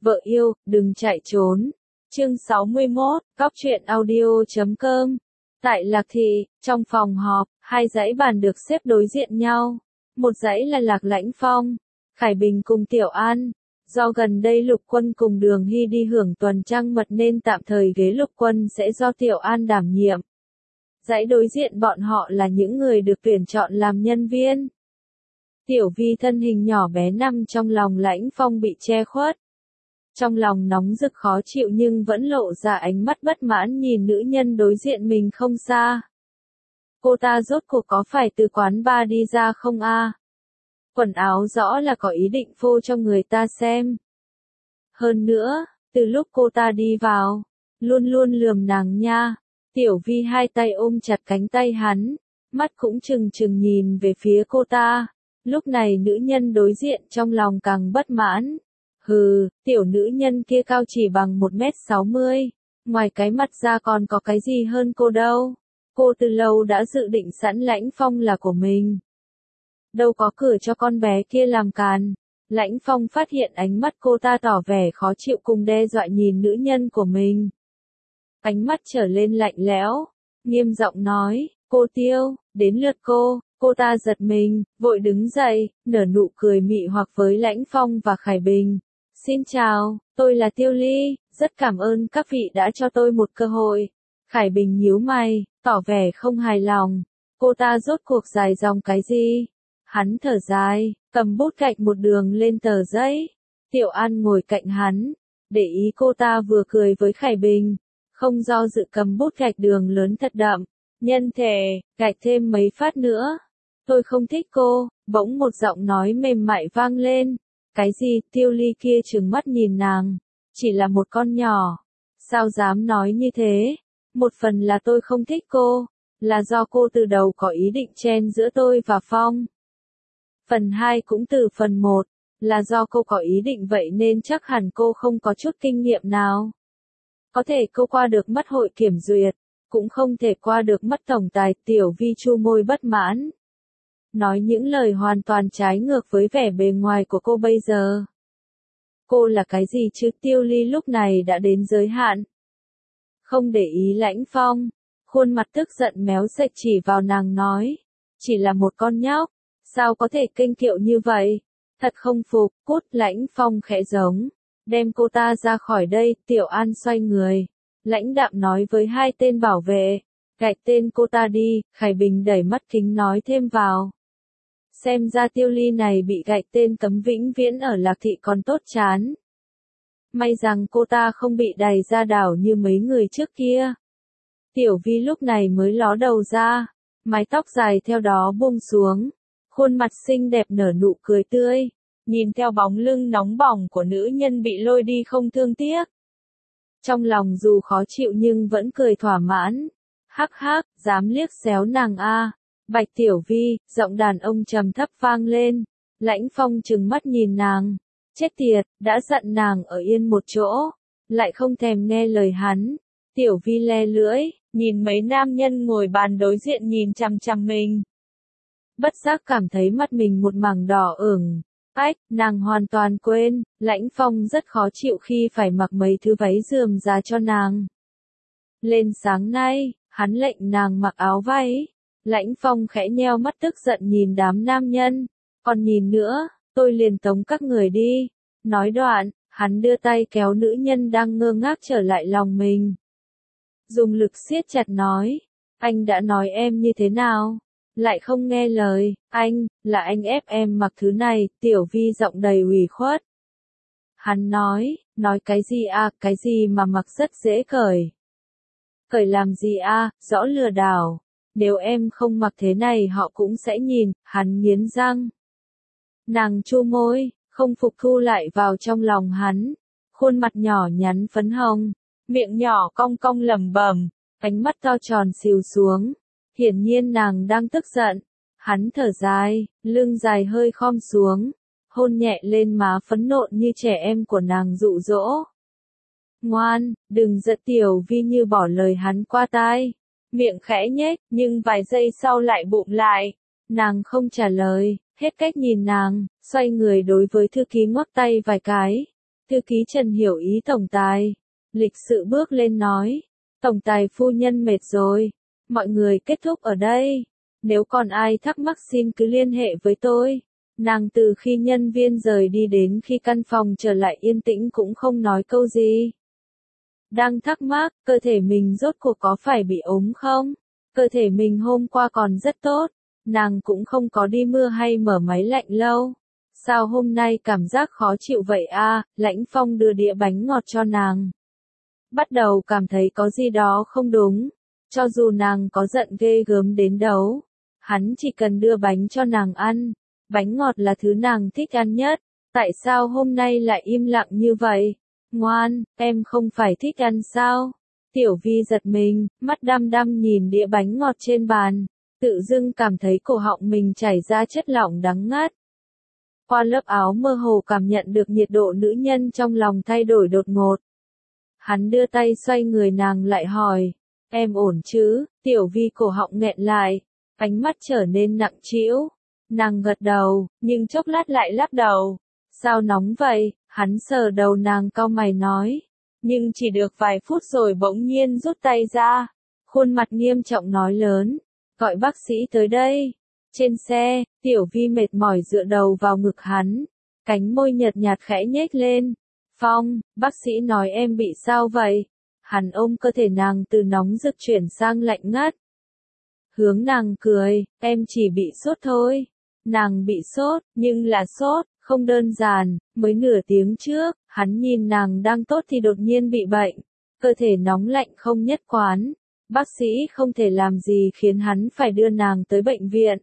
Vợ yêu, đừng chạy trốn. Chương 61, Cóc truyện audio.com. Tại Lạc Thị, trong phòng họp, hai dãy bàn được xếp đối diện nhau. Một dãy là Lạc Lãnh Phong, Khải Bình cùng Tiểu An. Do gần đây Lục Quân cùng Đường Hy đi hưởng tuần trăng mật nên tạm thời ghế Lục Quân sẽ do Tiểu An đảm nhiệm. Dãy đối diện bọn họ là những người được tuyển chọn làm nhân viên. Tiểu Vi thân hình nhỏ bé nằm trong lòng Lãnh Phong bị che khuất. Trong lòng nóng rực khó chịu nhưng vẫn lộ ra ánh mắt bất mãn nhìn nữ nhân đối diện mình không xa. Cô ta rốt cuộc có phải từ quán bar đi ra không a? Quần áo rõ là có ý định phô cho người ta xem. Hơn nữa, từ lúc cô ta đi vào, luôn luôn lườm nàng nha. Tiểu Vi hai tay ôm chặt cánh tay hắn, mắt cũng trừng trừng nhìn về phía cô ta. Lúc này nữ nhân đối diện trong lòng càng bất mãn. Hừ, tiểu nữ nhân kia cao chỉ bằng 1m60, ngoài cái mặt ra còn có cái gì hơn cô đâu. Cô từ lâu đã dự định sẵn Lãnh Phong là của mình. Đâu có cửa cho con bé kia làm càn. Lãnh Phong phát hiện ánh mắt cô ta tỏ vẻ khó chịu cùng đe dọa nhìn nữ nhân của mình. Ánh mắt trở lên lạnh lẽo, nghiêm giọng nói, cô Tiêu, đến lượt cô ta giật mình, vội đứng dậy, nở nụ cười mị hoặc với Lãnh Phong và Khải Bình. Xin chào, tôi là Tiêu Ly, rất cảm ơn các vị đã cho tôi một cơ hội. Khải Bình nhíu mày, tỏ vẻ không hài lòng. Cô ta rốt cuộc dài dòng cái gì? Hắn thở dài, cầm bút gạch một đường lên tờ giấy. Tiểu An ngồi cạnh hắn, để ý cô ta vừa cười với Khải Bình, không do dự cầm bút gạch đường lớn thật đậm. Nhân thể, gạch thêm mấy phát nữa. Tôi không thích cô, bỗng một giọng nói mềm mại vang lên. Cái gì? Tiêu Ly kia trừng mắt nhìn nàng. Chỉ là một con nhỏ. Sao dám nói như thế? Một phần là tôi không thích cô, là do cô từ đầu có ý định chen giữa tôi và Phong. Phần 2 cũng từ phần 1, là do cô có ý định vậy nên chắc hẳn cô không có chút kinh nghiệm nào. Có thể cô qua được mắt hội kiểm duyệt, cũng không thể qua được mắt tổng tài. Tiểu Vi chu môi bất mãn. Nói những lời hoàn toàn trái ngược với vẻ bề ngoài của cô bây giờ. Cô là cái gì chứ? Tiêu Ly lúc này đã đến giới hạn. Không để ý Lãnh Phong, khuôn mặt tức giận méo sạch chỉ vào nàng nói. Chỉ là một con nhóc, sao có thể kênh kiệu như vậy? Thật không phục. Cút. Lãnh Phong khẽ giống, đem cô ta ra khỏi đây. Tiểu An xoay người, lãnh đạm nói với hai tên bảo vệ, gạch tên cô ta đi. Khải Bình đẩy mắt kính nói thêm vào. Xem ra Tiêu Ly này bị gạch tên cấm vĩnh viễn ở Lạc Thị còn tốt chán. May rằng cô ta không bị đày ra đảo như mấy người trước kia. Tiểu Vi lúc này mới ló đầu ra, mái tóc dài theo đó buông xuống, khuôn mặt xinh đẹp nở nụ cười tươi, nhìn theo bóng lưng nóng bỏng của nữ nhân bị lôi đi không thương tiếc. Trong lòng dù khó chịu nhưng vẫn cười thỏa mãn. Hắc hắc, dám liếc xéo nàng a. Bạch Tiểu Vi, giọng đàn ông trầm thấp vang lên. Lãnh Phong trừng mắt nhìn nàng. Chết tiệt, đã dặn nàng ở yên một chỗ, lại không thèm nghe lời hắn. Tiểu Vi le lưỡi, nhìn mấy nam nhân ngồi bàn đối diện nhìn chằm chằm mình. Bất giác cảm thấy mắt mình một mảng đỏ ửng. Ách, nàng hoàn toàn quên, Lãnh Phong rất khó chịu khi phải mặc mấy thứ váy rườm rà cho nàng. Lên sáng nay, hắn lệnh nàng mặc áo váy. Lãnh Phong khẽ nheo mắt tức giận nhìn đám nam nhân. Còn nhìn nữa, tôi liền tống các người đi. Nói đoạn, hắn đưa tay kéo nữ nhân đang ngơ ngác trở lại lòng mình. Dùng lực siết chặt nói, anh đã nói em như thế nào? Lại không nghe lời, là anh ép em mặc thứ này. Tiểu Vi giọng đầy ủy khuất. Hắn nói cái gì à? Cái gì mà mặc rất dễ cởi? Cởi làm gì à? Rõ lừa đảo. Nếu em không mặc thế này họ cũng sẽ nhìn. Hắn nghiến răng. Nàng chu môi, không phục thu lại vào trong lòng hắn. Khuôn mặt nhỏ nhắn phấn hồng, miệng nhỏ cong cong lẩm bẩm, ánh mắt to tròn xìu xuống. Hiển nhiên nàng đang tức giận. Hắn thở dài, lưng dài hơi khom xuống, hôn nhẹ lên má phấn nộn như trẻ em của nàng dụ dỗ. Ngoan, đừng giận. Tiểu Vi như bỏ lời hắn qua tai, miệng khẽ nhếch, nhưng vài giây sau lại bụm lại. Nàng không trả lời, hết cách nhìn nàng, xoay người đối với thư ký ngoắc tay vài cái. Thư ký Trần hiểu ý tổng tài. Lịch sự bước lên nói. Tổng tài phu nhân mệt rồi. Mọi người kết thúc ở đây. Nếu còn ai thắc mắc xin cứ liên hệ với tôi. Nàng từ khi nhân viên rời đi đến khi căn phòng trở lại yên tĩnh cũng không nói câu gì. Đang thắc mắc, cơ thể mình rốt cuộc có phải bị ốm không? Cơ thể mình hôm qua còn rất tốt. Nàng cũng không có đi mưa hay mở máy lạnh lâu. Sao hôm nay cảm giác khó chịu vậy à? Lãnh Phong đưa đĩa bánh ngọt cho nàng. Bắt đầu cảm thấy có gì đó không đúng. Cho dù nàng có giận ghê gớm đến đâu, hắn chỉ cần đưa bánh cho nàng ăn. Bánh ngọt là thứ nàng thích ăn nhất. Tại sao hôm nay lại im lặng như vậy? Ngoan, em không phải thích ăn sao? Tiểu Vi giật mình, mắt đăm đăm nhìn đĩa bánh ngọt trên bàn. Tự dưng cảm thấy cổ họng mình chảy ra chất lỏng đắng ngắt. Qua lớp áo mơ hồ cảm nhận được nhiệt độ nữ nhân trong lòng thay đổi đột ngột. Hắn đưa tay xoay người nàng lại hỏi. Em ổn chứ? Tiểu Vi cổ họng nghẹn lại. Ánh mắt trở nên nặng trĩu. Nàng gật đầu, nhưng chốc lát lại lắc đầu. Sao nóng vậy? Hắn sờ đầu nàng cau mày nói. Nhưng chỉ được vài phút rồi bỗng nhiên rút tay ra. Khuôn mặt nghiêm trọng nói lớn. Gọi bác sĩ tới đây. Trên xe, Tiểu Vi mệt mỏi dựa đầu vào ngực hắn. Cánh môi nhợt nhạt khẽ nhếch lên. Phong, bác sĩ nói em bị sao vậy? Hắn ôm cơ thể nàng từ nóng rực chuyển sang lạnh ngắt. Hướng nàng cười, em chỉ bị sốt thôi. Nàng bị sốt, nhưng là sốt, không đơn giản. Mới nửa tiếng trước, hắn nhìn nàng đang tốt thì đột nhiên bị bệnh. Cơ thể nóng lạnh không nhất quán. Bác sĩ không thể làm gì khiến hắn phải đưa nàng tới bệnh viện.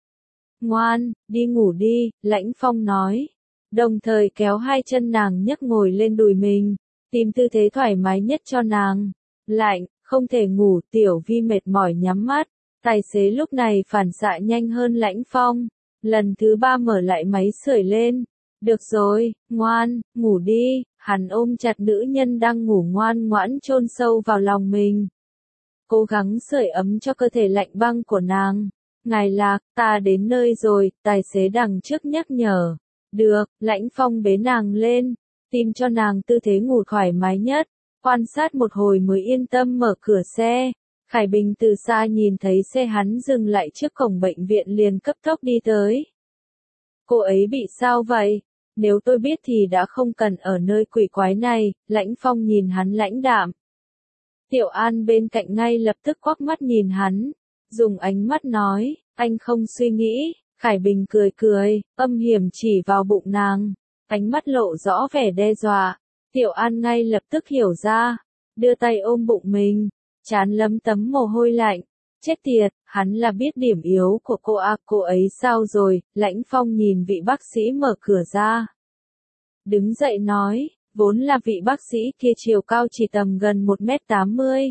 Ngoan, đi ngủ đi, Lãnh Phong nói. Đồng thời kéo hai chân nàng nhấc ngồi lên đùi mình, tìm tư thế thoải mái nhất cho nàng. Lạnh, không thể ngủ, Tiểu Vi mệt mỏi nhắm mắt. Tài xế lúc này phản xạ nhanh hơn Lãnh Phong. Lần thứ 3 mở lại máy sưởi lên. Được rồi, ngoan, ngủ đi. Hắn ôm chặt nữ nhân đang ngủ ngoan ngoãn chôn sâu vào lòng mình. Cố gắng sưởi ấm cho cơ thể lạnh băng của nàng. Ngài Lạc, ta đến nơi rồi, tài xế đằng trước nhắc nhở. Được, Lãnh Phong bế nàng lên, tìm cho nàng tư thế ngủ thoải mái nhất, quan sát một hồi mới yên tâm mở cửa xe. Khải Bình từ xa nhìn thấy xe hắn dừng lại trước cổng bệnh viện liền cấp tốc đi tới. Cô ấy bị sao vậy? Nếu tôi biết thì đã không cần ở nơi quỷ quái này, Lãnh Phong nhìn hắn lãnh đạm. Tiểu An bên cạnh ngay lập tức quắc mắt nhìn hắn, dùng ánh mắt nói, anh không suy nghĩ. Khải Bình cười cười, âm hiểm chỉ vào bụng nàng, ánh mắt lộ rõ vẻ đe dọa. Tiểu An ngay lập tức hiểu ra, đưa tay ôm bụng mình, trán lấm tấm mồ hôi lạnh. Chết tiệt, hắn là biết điểm yếu của cô à, cô ấy sao rồi? Lãnh Phong nhìn vị bác sĩ mở cửa ra. Đứng dậy nói, vốn là vị bác sĩ kia chiều cao chỉ tầm gần 1m80.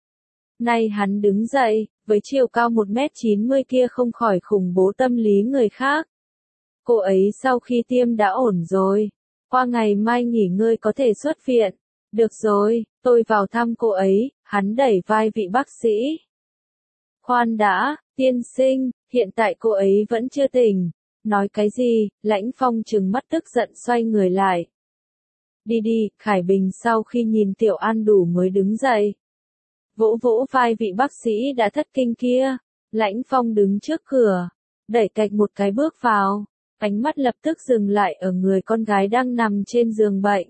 Nay hắn đứng dậy, với chiều cao 1m90 kia không khỏi khủng bố tâm lý người khác. Cô ấy sau khi tiêm đã ổn rồi. Qua ngày mai nghỉ ngơi có thể xuất viện. Được rồi, tôi vào thăm cô ấy, hắn đẩy vai vị bác sĩ. Khoan đã, tiên sinh, hiện tại cô ấy vẫn chưa tỉnh. Nói cái gì? Lãnh Phong trừng mắt tức giận xoay người lại. Đi đi, Khải Bình sau khi nhìn Tiểu An đủ mới đứng dậy. Vỗ vỗ vai vị bác sĩ đã thất kinh kia. Lãnh Phong đứng trước cửa, đẩy cạch một cái bước vào. Ánh mắt lập tức dừng lại ở người con gái đang nằm trên giường bệnh.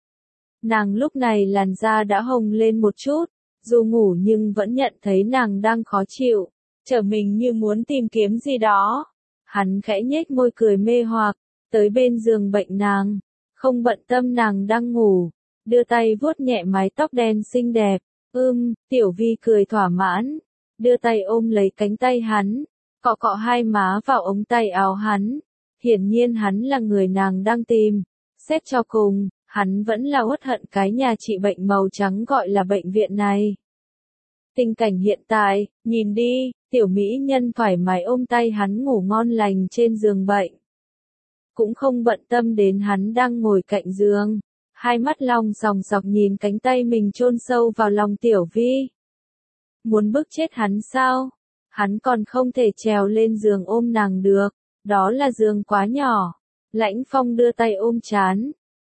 Nàng lúc này làn da đã hồng lên một chút, dù ngủ nhưng vẫn nhận thấy nàng đang khó chịu, trở mình như muốn tìm kiếm gì đó. Hắn khẽ nhếch môi cười mê hoặc, tới bên giường bệnh nàng, không bận tâm nàng đang ngủ, đưa tay vuốt nhẹ mái tóc đen xinh đẹp. Tiểu Vi cười thỏa mãn, đưa tay ôm lấy cánh tay hắn, cọ cọ hai má vào ống tay áo hắn. Hiển nhiên hắn là người nàng đang tìm. Xét cho cùng, hắn vẫn là uất hận cái nhà trị bệnh màu trắng gọi là bệnh viện này. Tình cảnh hiện tại, nhìn đi, tiểu mỹ nhân thoải mái ôm tay hắn ngủ ngon lành trên giường bệnh. Cũng không bận tâm đến hắn đang ngồi cạnh giường. Hai mắt long sòng sọc nhìn cánh tay mình chôn sâu vào lòng Tiểu Vi. Muốn bức chết hắn sao? Hắn còn không thể trèo lên giường ôm nàng được. Đó là giường quá nhỏ. Lãnh Phong đưa tay ôm trán.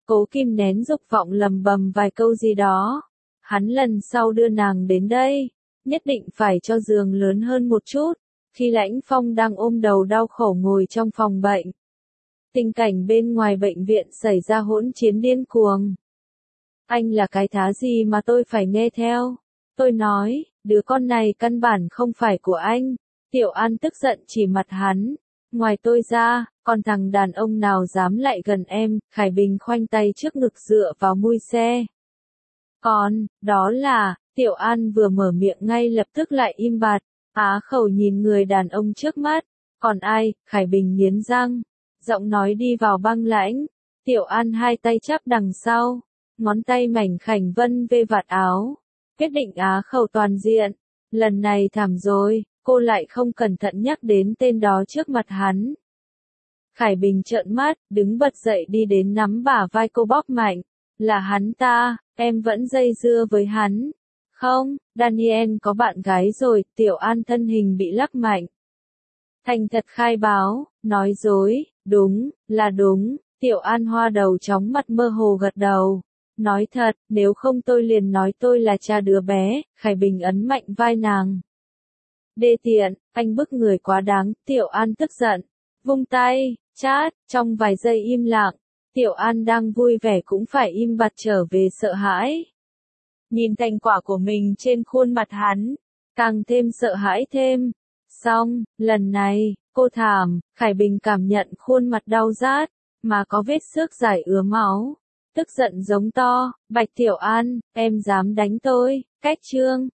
cố kìm nén dục vọng lầm bầm vài câu gì đó. Hắn lần sau đưa nàng đến đây, nhất định phải cho giường lớn hơn một chút. Khi Lãnh Phong đang ôm đầu đau khổ ngồi trong phòng bệnh, tình cảnh bên ngoài bệnh viện xảy ra hỗn chiến điên cuồng. Anh là cái thá gì mà tôi phải nghe theo? Tôi nói, đứa con này căn bản không phải của anh. Tiểu An tức giận chỉ mặt hắn. Ngoài tôi ra, còn thằng đàn ông nào dám lại gần em? Khải Bình khoanh tay trước ngực dựa vào mui xe. Còn, đó là, Tiểu An vừa mở miệng ngay lập tức lại im bặt. Á Khẩu nhìn người đàn ông trước mắt. Còn ai? Khải Bình nghiến răng. Giọng nói đi vào băng lãnh. Tiểu An hai tay chắp đằng sau. Ngón tay mảnh khảnh vân vê vạt áo. Quyết định Á Khẩu toàn diện. Lần này thảm rồi, cô lại không cẩn thận nhắc đến tên đó trước mặt hắn. Khải Bình trợn mắt, đứng bật dậy đi đến nắm bả vai cô bóp mạnh. Là hắn ta, em vẫn dây dưa với hắn. Không, Daniel có bạn gái rồi. Tiểu An thân hình bị lắc mạnh. Thành thật khai báo, nói dối, đúng, là đúng. Tiểu An hoa đầu chóng mặt mơ hồ gật đầu. Nói thật, nếu không tôi liền nói tôi là cha đứa bé. Khải Bình ấn mạnh vai nàng. Đê tiện, anh bức người quá đáng. Tiểu An tức giận, vung tay, chát. Trong vài giây im lặng, Tiểu An đang vui vẻ cũng phải im bặt trở về sợ hãi. Nhìn thành quả của mình trên khuôn mặt hắn, càng thêm sợ hãi thêm. Xong, lần này, cô thảm. Khải Bình cảm nhận khuôn mặt đau rát, mà có vết xước dài ứa máu. Tức giận giống to, Bạch Tiểu An, em dám đánh tôi? Cách chương